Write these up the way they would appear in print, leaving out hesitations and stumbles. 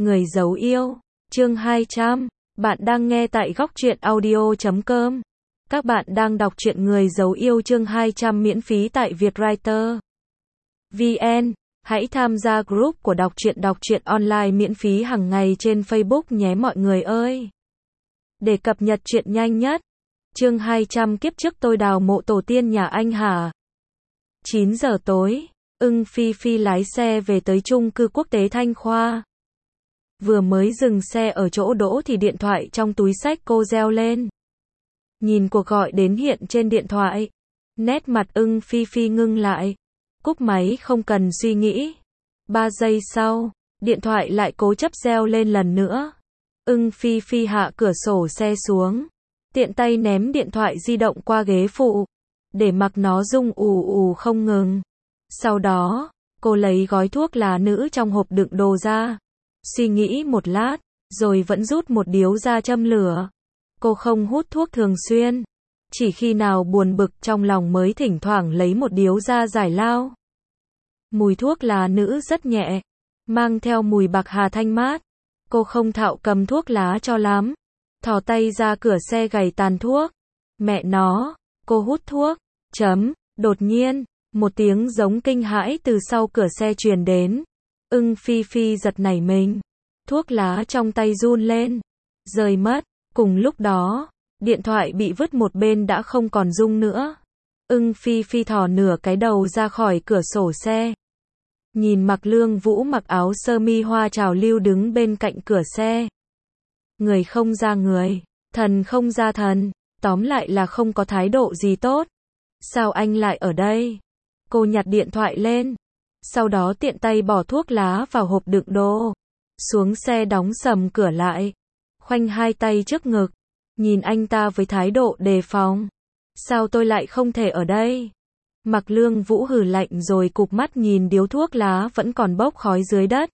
Người giấu yêu, chương 200. Bạn đang nghe tại góc truyện audio.com. Các bạn đang đọc truyện Người giấu yêu chương 200 miễn phí tại Vietwriter VN. Hãy tham gia group của đọc truyện online miễn phí hàng ngày trên Facebook nhé mọi người ơi. Để cập nhật truyện nhanh nhất. Chương 200 kiếp trước tôi đào mộ tổ tiên nhà anh hả? 9 giờ tối, Phi Phi lái xe về tới chung cư quốc tế Thanh Khoa. Vừa mới dừng xe ở chỗ đỗ thì điện thoại trong túi xách cô reo lên. Nhìn cuộc gọi đến hiện trên điện thoại, nét mặt Phi Phi ngưng lại. Cúp máy không cần suy nghĩ. 3 giây sau, điện thoại lại cố chấp reo lên lần nữa. Phi Phi hạ cửa sổ xe xuống, tiện tay ném điện thoại di động qua ghế phụ, để mặc nó rung ù ù không ngừng. Sau đó, cô lấy gói thuốc lá nữ trong hộp đựng đồ ra. Suy nghĩ một lát, rồi vẫn rút một điếu ra châm lửa. Cô không hút thuốc thường xuyên. Chỉ khi nào buồn bực trong lòng mới thỉnh thoảng lấy một điếu ra giải lao. Mùi thuốc lá nữ rất nhẹ, mang theo mùi bạc hà thanh mát. Cô không thạo cầm thuốc lá cho lắm. Thò tay ra cửa xe gầy tàn thuốc. Mẹ nó, cô hút thuốc. Đột nhiên, một tiếng giống kinh hãi từ sau cửa xe truyền đến. Phi Phi giật nảy mình. Thuốc lá trong tay run lên, rơi mất. Cùng lúc đó, điện thoại bị vứt một bên đã không còn rung nữa. Phi Phi thò nửa cái đầu ra khỏi cửa sổ xe. Nhìn Mạc Lương Vũ mặc áo sơ mi hoa trào lưu đứng bên cạnh cửa xe. Người không ra người, thần không ra thần, tóm lại là không có thái độ gì tốt. Sao anh lại ở đây? Cô nhặt điện thoại lên, sau đó tiện tay bỏ thuốc lá vào hộp đựng đồ. Xuống xe đóng sầm cửa lại, khoanh hai tay trước ngực, nhìn anh ta với thái độ đề phòng. Sao tôi lại không thể ở đây? Mạc Lương Vũ hừ lạnh rồi cụp mắt nhìn điếu thuốc lá vẫn còn bốc khói dưới đất.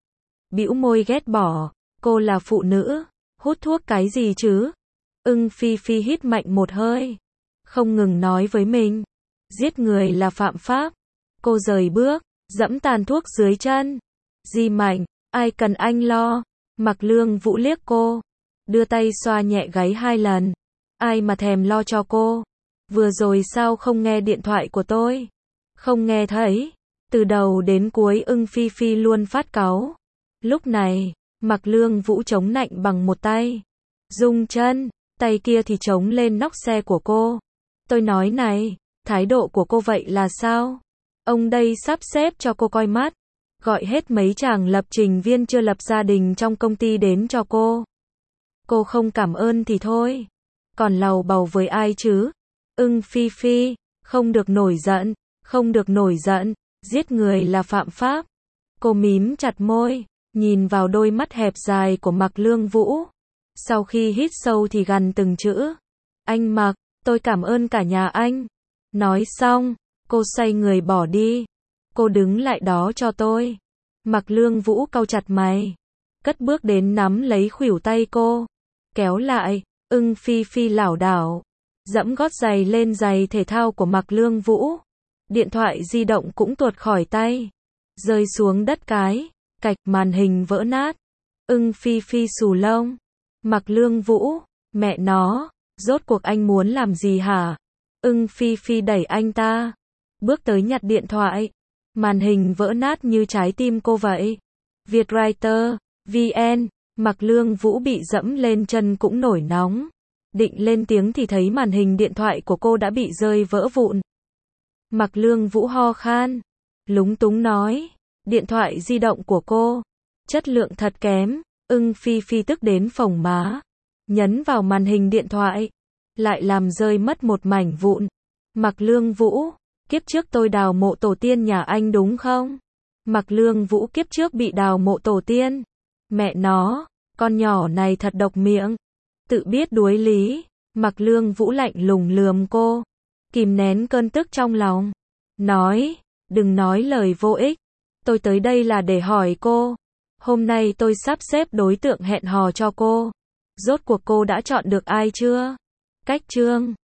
Bĩu môi ghét bỏ, cô là phụ nữ, hút thuốc cái gì chứ? Phi Phi hít mạnh một hơi, không ngừng nói với mình, giết người là phạm pháp. Cô rời bước, dẫm tàn thuốc dưới chân. Di Mạnh, ai cần anh lo? Mạc Lương Vũ liếc cô, đưa tay xoa nhẹ gáy 2 lần. Ai mà thèm lo cho cô? Vừa rồi sao không nghe điện thoại của tôi? Không nghe thấy. Từ đầu đến cuối Phi Phi luôn phát cáu. Lúc này, Mạc Lương Vũ chống nạnh bằng một tay, rung chân, tay kia thì chống lên nóc xe của cô. Tôi nói này, thái độ của cô vậy là sao? Ông đây sắp xếp cho cô coi mắt, gọi hết mấy chàng lập trình viên chưa lập gia đình trong công ty đến cho cô. Cô không cảm ơn thì thôi, còn lầu bầu với ai chứ? Phi Phi, không được nổi giận, không được nổi giận, giết người là phạm pháp. Cô mím chặt môi, nhìn vào đôi mắt hẹp dài của Mạc Lương Vũ. Sau khi hít sâu thì gằn từng chữ. Anh Mạc, tôi cảm ơn cả nhà anh. Nói xong, cô xoay người bỏ đi. Cô đứng lại đó cho tôi. Mạc Lương Vũ cau chặt mày, cất bước đến nắm lấy khuỷu tay cô, kéo lại. Phi Phi lảo đảo, dẫm gót giày lên giày thể thao của Mạc Lương Vũ. Điện thoại di động cũng tuột khỏi tay, rơi xuống đất cái, cạch, màn hình vỡ nát. Phi Phi xù lông. Mạc Lương Vũ, mẹ nó, rốt cuộc anh muốn làm gì hả? Phi Phi đẩy anh ta, bước tới nhặt điện thoại. Màn hình vỡ nát như trái tim cô vậy. Vietwriter VN. Mạc Lương Vũ bị dẫm lên chân cũng nổi nóng. Định lên tiếng thì thấy màn hình điện thoại của cô đã bị rơi vỡ vụn. Mạc Lương Vũ ho khan, lúng túng nói, điện thoại di động của cô, chất lượng thật kém. Phi Phi tức đến phồng má, nhấn vào màn hình điện thoại, lại làm rơi mất một mảnh vụn. Mạc Lương Vũ, kiếp trước tôi đào mộ tổ tiên nhà anh đúng không? Mạc Lương Vũ kiếp trước bị đào mộ tổ tiên. Mẹ nó, con nhỏ này thật độc miệng, tự biết đuối lý. Mạc Lương Vũ lạnh lùng lườm cô, kìm nén cơn tức trong lòng, nói, đừng nói lời vô ích. Tôi tới đây là để hỏi cô, hôm nay tôi sắp xếp đối tượng hẹn hò cho cô. Rốt cuộc cô đã chọn được ai chưa? Cách chương